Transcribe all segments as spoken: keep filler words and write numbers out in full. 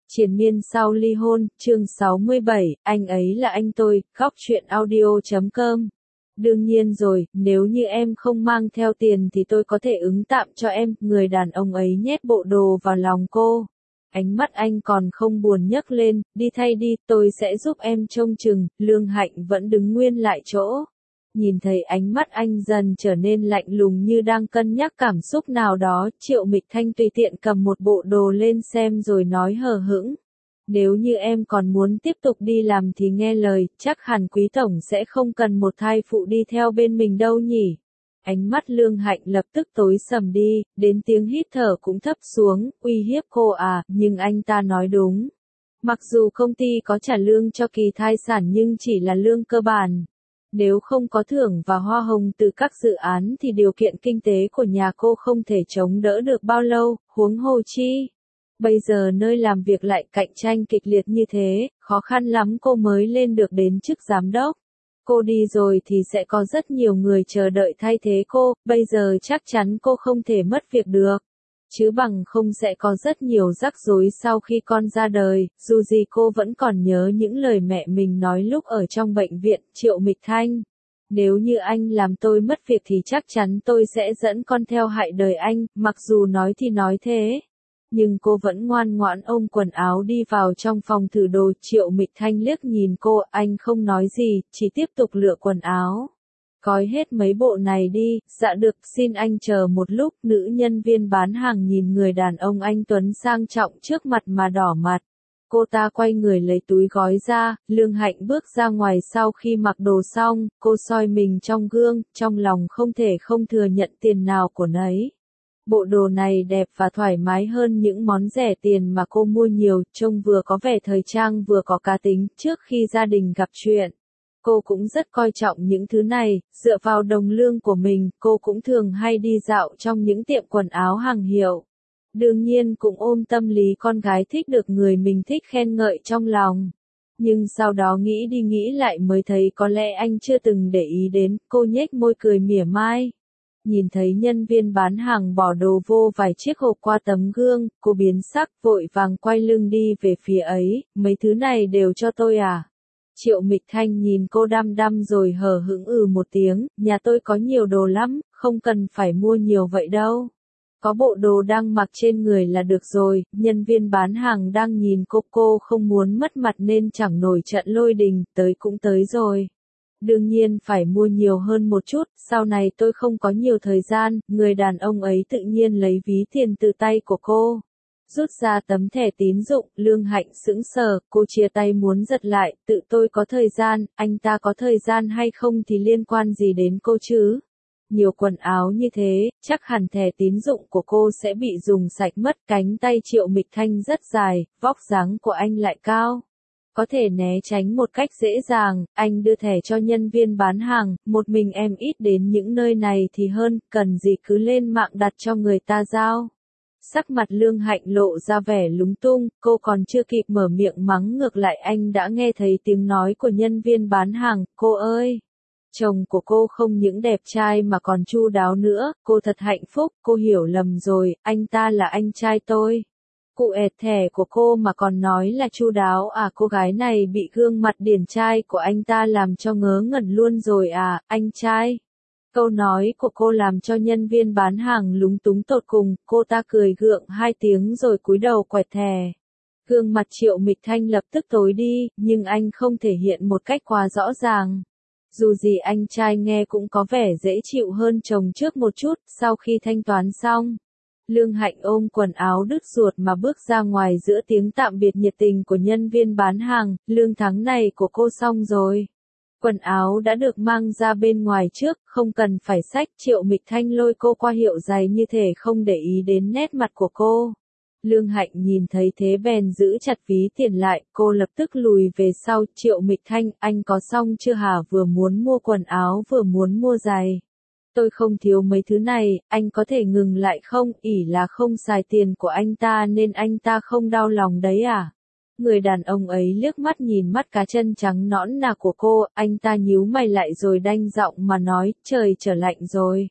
Triền miên sau ly hôn, chương sáu mươi bảy, anh ấy là anh tôi, góc truyện audio chấm com. Đương nhiên rồi, nếu như em không mang theo tiền thì tôi có thể ứng tạm cho em, người đàn ông ấy nhét bộ đồ vào lòng cô. Ánh mắt anh còn không buồn nhấc lên, đi thay đi, tôi sẽ giúp em trông chừng, Lương Hạnh vẫn đứng nguyên lại chỗ. Nhìn thấy ánh mắt anh dần trở nên lạnh lùng như đang cân nhắc cảm xúc nào đó, Triệu Mịch Thanh tùy tiện cầm một bộ đồ lên xem rồi nói hờ hững. Nếu như em còn muốn tiếp tục đi làm thì nghe lời, chắc hẳn Quý Tổng sẽ không cần một thai phụ đi theo bên mình đâu nhỉ. Ánh mắt Lương Hạnh lập tức tối sầm đi, đến tiếng hít thở cũng thấp xuống, uy hiếp cô à, nhưng anh ta nói đúng. Mặc dù công ty có trả lương cho kỳ thai sản nhưng chỉ là lương cơ bản. Nếu không có thưởng và hoa hồng từ các dự án thì điều kiện kinh tế của nhà cô không thể chống đỡ được bao lâu, huống hồ chi. Bây giờ nơi làm việc lại cạnh tranh kịch liệt như thế, khó khăn lắm cô mới lên được đến chức giám đốc. Cô đi rồi thì sẽ có rất nhiều người chờ đợi thay thế cô, bây giờ chắc chắn cô không thể mất việc được. Chứ bằng không sẽ có rất nhiều rắc rối sau khi con ra đời, dù gì cô vẫn còn nhớ những lời mẹ mình nói lúc ở trong bệnh viện, Triệu Mịch Thanh. Nếu như anh làm tôi mất việc thì chắc chắn tôi sẽ dẫn con theo hại đời anh, mặc dù nói thì nói thế. Nhưng cô vẫn ngoan ngoãn ôm quần áo đi vào trong phòng thử đồ. Triệu Mịch Thanh liếc nhìn cô, anh không nói gì, chỉ tiếp tục lựa quần áo. Gói hết mấy bộ này đi, dạ được, xin anh chờ một lúc. Nữ nhân viên bán hàng nhìn người đàn ông anh tuấn sang trọng trước mặt mà đỏ mặt. Cô ta quay người lấy túi gói ra, Lương Hạnh bước ra ngoài sau khi mặc đồ xong, cô soi mình trong gương, trong lòng không thể không thừa nhận tiền nào của nấy. Bộ đồ này đẹp và thoải mái hơn những món rẻ tiền mà cô mua nhiều, trông vừa có vẻ thời trang vừa có cá tính. Trước khi gia đình gặp chuyện, cô cũng rất coi trọng những thứ này, dựa vào đồng lương của mình, cô cũng thường hay đi dạo trong những tiệm quần áo hàng hiệu. Đương nhiên cũng ôm tâm lý con gái thích được người mình thích khen ngợi trong lòng. Nhưng sau đó nghĩ đi nghĩ lại mới thấy có lẽ anh chưa từng để ý đến, cô nhếch môi cười mỉa mai. Nhìn thấy nhân viên bán hàng bỏ đồ vô vài chiếc hộp qua tấm gương, cô biến sắc, vội vàng quay lưng đi về phía ấy, mấy thứ này đều cho tôi à? Triệu Mịch Thanh nhìn cô đăm đăm rồi hờ hững ừ một tiếng, nhà tôi có nhiều đồ lắm, không cần phải mua nhiều vậy đâu. Có bộ đồ đang mặc trên người là được rồi, nhân viên bán hàng đang nhìn cô, cô không muốn mất mặt nên chẳng nổi trận lôi đình, tới cũng tới rồi. Đương nhiên phải mua nhiều hơn một chút, sau này tôi không có nhiều thời gian, người đàn ông ấy tự nhiên lấy ví tiền từ tay của cô. Rút ra tấm thẻ tín dụng, Lương Hạnh sững sờ, cô chia tay muốn giật lại, tự tôi có thời gian, anh ta có thời gian hay không thì liên quan gì đến cô chứ? Nhiều quần áo như thế, chắc hẳn thẻ tín dụng của cô sẽ bị dùng sạch mất. Cánh tay Triệu Mịch Thanh rất dài, vóc dáng của anh lại cao. Có thể né tránh một cách dễ dàng, anh đưa thẻ cho nhân viên bán hàng, một mình em ít đến những nơi này thì hơn, cần gì cứ lên mạng đặt cho người ta giao. Sắc mặt Lương Hạnh lộ ra vẻ lúng tung, cô còn chưa kịp mở miệng mắng ngược lại anh đã nghe thấy tiếng nói của nhân viên bán hàng, cô ơi! Chồng của cô không những đẹp trai mà còn chu đáo nữa, cô thật hạnh phúc, cô hiểu lầm rồi, anh ta là anh trai tôi. Cụ ẹt thẻ của cô mà còn nói là chu đáo à, cô gái này bị gương mặt điển trai của anh ta làm cho ngớ ngẩn luôn rồi à, anh trai. Câu nói của cô làm cho nhân viên bán hàng lúng túng tột cùng, cô ta cười gượng hai tiếng rồi cúi đầu quẹt thẻ. Gương mặt Triệu Mịch Thanh lập tức tối đi, nhưng anh không thể hiện một cách quá rõ ràng. Dù gì anh trai nghe cũng có vẻ dễ chịu hơn chồng trước một chút. Sau khi thanh toán xong, Lương Hạnh ôm quần áo đứt ruột mà bước ra ngoài giữa tiếng tạm biệt nhiệt tình của nhân viên bán hàng. Lương tháng này của cô xong rồi. Quần áo đã được mang ra bên ngoài trước, không cần phải xách. Triệu Mịch Thanh lôi cô qua hiệu giày như thể không để ý đến nét mặt của cô. Lương Hạnh nhìn thấy thế bèn giữ chặt ví tiền lại, cô lập tức lùi về sau. Triệu Mịch Thanh, anh có xong chưa hả? Vừa muốn mua quần áo vừa muốn mua giày. Tôi không thiếu mấy thứ này, anh có thể ngừng lại không? Ỷ là không xài tiền của anh ta nên anh ta không đau lòng đấy à? Người đàn ông ấy liếc mắt nhìn mắt cá chân trắng nõn nà của cô, anh ta nhíu mày lại rồi đanh giọng mà nói, trời trở lạnh rồi.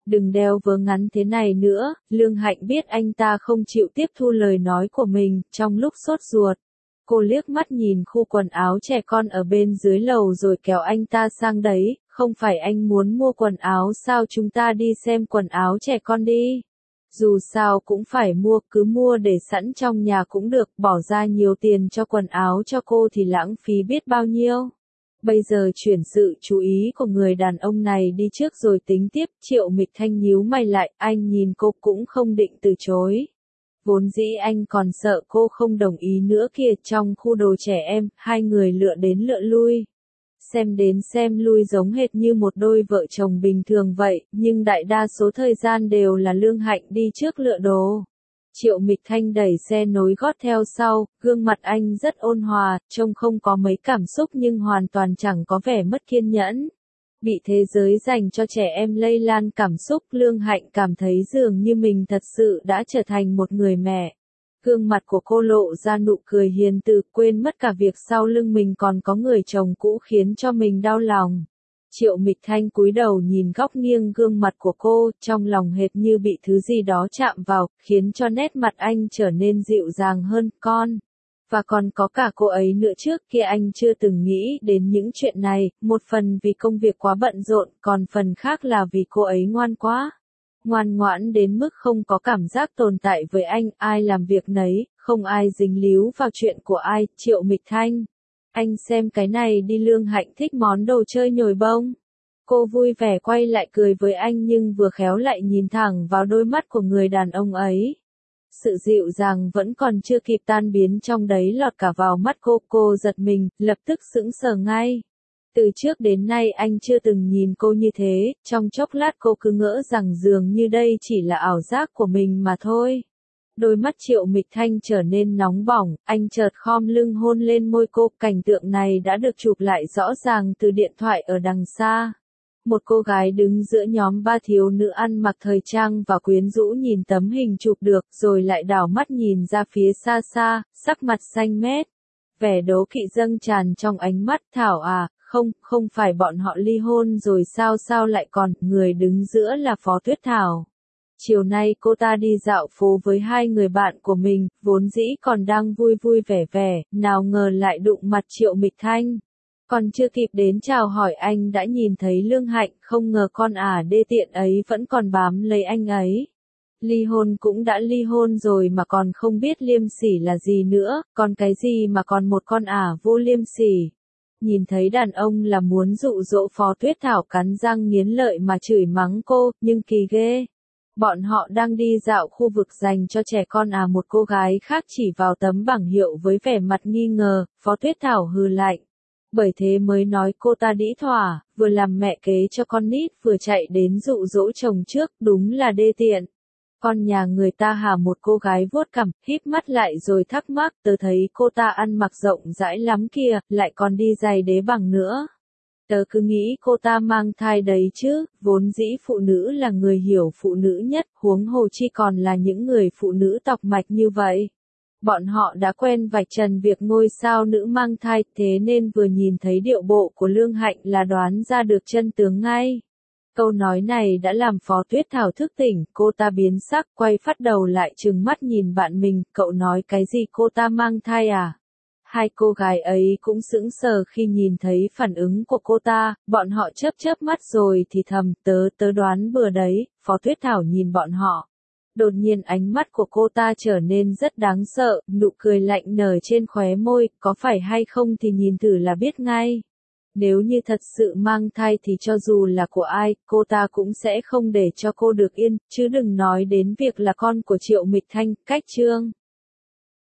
Đừng đeo vớ ngắn thế này nữa, Lương Hạnh biết anh ta không chịu tiếp thu lời nói của mình, trong lúc sốt ruột. Cô liếc mắt nhìn khu quần áo trẻ con ở bên dưới lầu rồi kéo anh ta sang đấy, không phải anh muốn mua quần áo sao, chúng ta đi xem quần áo trẻ con đi. Dù sao cũng phải mua, cứ mua để sẵn trong nhà cũng được, bỏ ra nhiều tiền cho quần áo cho cô thì lãng phí biết bao nhiêu. Bây giờ chuyển sự chú ý của người đàn ông này đi trước rồi tính tiếp. Triệu Mịch Thanh nhíu mày lại, anh nhìn cô cũng không định từ chối. Vốn dĩ anh còn sợ cô không đồng ý nữa kìa. Trong khu đồ trẻ em, hai người lựa đến lựa lui. Xem đến xem lui giống hệt như một đôi vợ chồng bình thường vậy, nhưng đại đa số thời gian đều là Lương Hạnh đi trước lựa đồ. Triệu Mịch Thanh đẩy xe nối gót theo sau, gương mặt anh rất ôn hòa, trông không có mấy cảm xúc nhưng hoàn toàn chẳng có vẻ mất kiên nhẫn. Bị thế giới dành cho trẻ em lây lan cảm xúc, Lương Hạnh cảm thấy dường như mình thật sự đã trở thành một người mẹ. Gương mặt của cô lộ ra nụ cười hiền từ, quên mất cả việc sau lưng mình còn có người chồng cũ khiến cho mình đau lòng. Triệu Mịch Thanh cúi đầu nhìn góc nghiêng gương mặt của cô, trong lòng hệt như bị thứ gì đó chạm vào, khiến cho nét mặt anh trở nên dịu dàng hơn, con. Và còn có cả cô ấy nữa, trước kia anh chưa từng nghĩ đến những chuyện này, một phần vì công việc quá bận rộn, còn phần khác là vì cô ấy ngoan quá. Ngoan ngoãn đến mức không có cảm giác tồn tại với anh, ai làm việc nấy, không ai dính líu vào chuyện của ai. Triệu Mịch Thanh, anh xem cái này đi. Lương Hạnh thích món đồ chơi nhồi bông. Cô vui vẻ quay lại cười với anh nhưng vừa khéo lại nhìn thẳng vào đôi mắt của người đàn ông ấy. Sự dịu dàng vẫn còn chưa kịp tan biến trong đấy lọt cả vào mắt cô, cô giật mình, lập tức sững sờ ngay. Từ trước đến nay anh chưa từng nhìn cô như thế, trong chốc lát cô cứ ngỡ rằng dường như đây chỉ là ảo giác của mình mà thôi. Đôi mắt Triệu Mịch Thanh trở nên nóng bỏng, anh chợt khom lưng hôn lên môi cô, cảnh tượng này đã được chụp lại rõ ràng từ điện thoại ở đằng xa. Một cô gái đứng giữa nhóm ba thiếu nữ ăn mặc thời trang và quyến rũ nhìn tấm hình chụp được rồi lại đảo mắt nhìn ra phía xa xa, sắc mặt xanh mét. Vẻ đố kỵ dâng tràn trong ánh mắt. Thảo à, không, không phải bọn họ ly hôn rồi sao, sao lại còn, người đứng giữa là Phó Tuyết Thảo. Chiều nay cô ta đi dạo phố với hai người bạn của mình, vốn dĩ còn đang vui vui vẻ vẻ, nào ngờ lại đụng mặt Triệu Mịch Thanh. Còn chưa kịp đến chào hỏi anh đã nhìn thấy Lương Hạnh, không ngờ con ả đê tiện ấy vẫn còn bám lấy anh ấy. Ly hôn cũng đã ly hôn rồi mà còn không biết liêm sỉ là gì nữa, còn cái gì mà còn một con ả vô liêm sỉ. Nhìn thấy đàn ông là muốn dụ dỗ. Phó Tuyết Thảo cắn răng nghiến lợi mà chửi mắng cô, nhưng kỳ ghê. Bọn họ đang đi dạo khu vực dành cho trẻ con à, một cô gái khác chỉ vào tấm bảng hiệu với vẻ mặt nghi ngờ. Phó Tuyết Thảo hừ lạnh. Bởi thế mới nói cô ta đĩ thỏa, vừa làm mẹ kế cho con nít vừa chạy đến dụ dỗ chồng trước, đúng là đê tiện. Con nhà người ta hả? Một cô gái vuốt cằm, híp mắt lại rồi thắc mắc, tớ thấy cô ta ăn mặc rộng rãi lắm kìa, lại còn đi giày đế bằng nữa. Tớ cứ nghĩ cô ta mang thai đấy chứ, vốn dĩ phụ nữ là người hiểu phụ nữ nhất, huống hồ chi còn là những người phụ nữ tọc mạch như vậy. Bọn họ đã quen vạch trần việc ngôi sao nữ mang thai, thế nên vừa nhìn thấy điệu bộ của Lương Hạnh là đoán ra được chân tướng ngay. Câu nói này đã làm Phó Tuyết Thảo thức tỉnh, cô ta biến sắc, quay phát đầu lại trừng mắt nhìn bạn mình, cậu nói cái gì, cô ta mang thai à? Hai cô gái ấy cũng sững sờ khi nhìn thấy phản ứng của cô ta, bọn họ chớp chớp mắt rồi thì thầm, tớ tớ đoán bừa đấy. Phó Tuyết Thảo nhìn bọn họ. Đột nhiên ánh mắt của cô ta trở nên rất đáng sợ, nụ cười lạnh nở trên khóe môi, có phải hay không thì nhìn thử là biết ngay. Nếu như thật sự mang thai thì cho dù là của ai, cô ta cũng sẽ không để cho cô được yên, chứ đừng nói đến việc là con của Triệu Mịch Thanh. Cách chương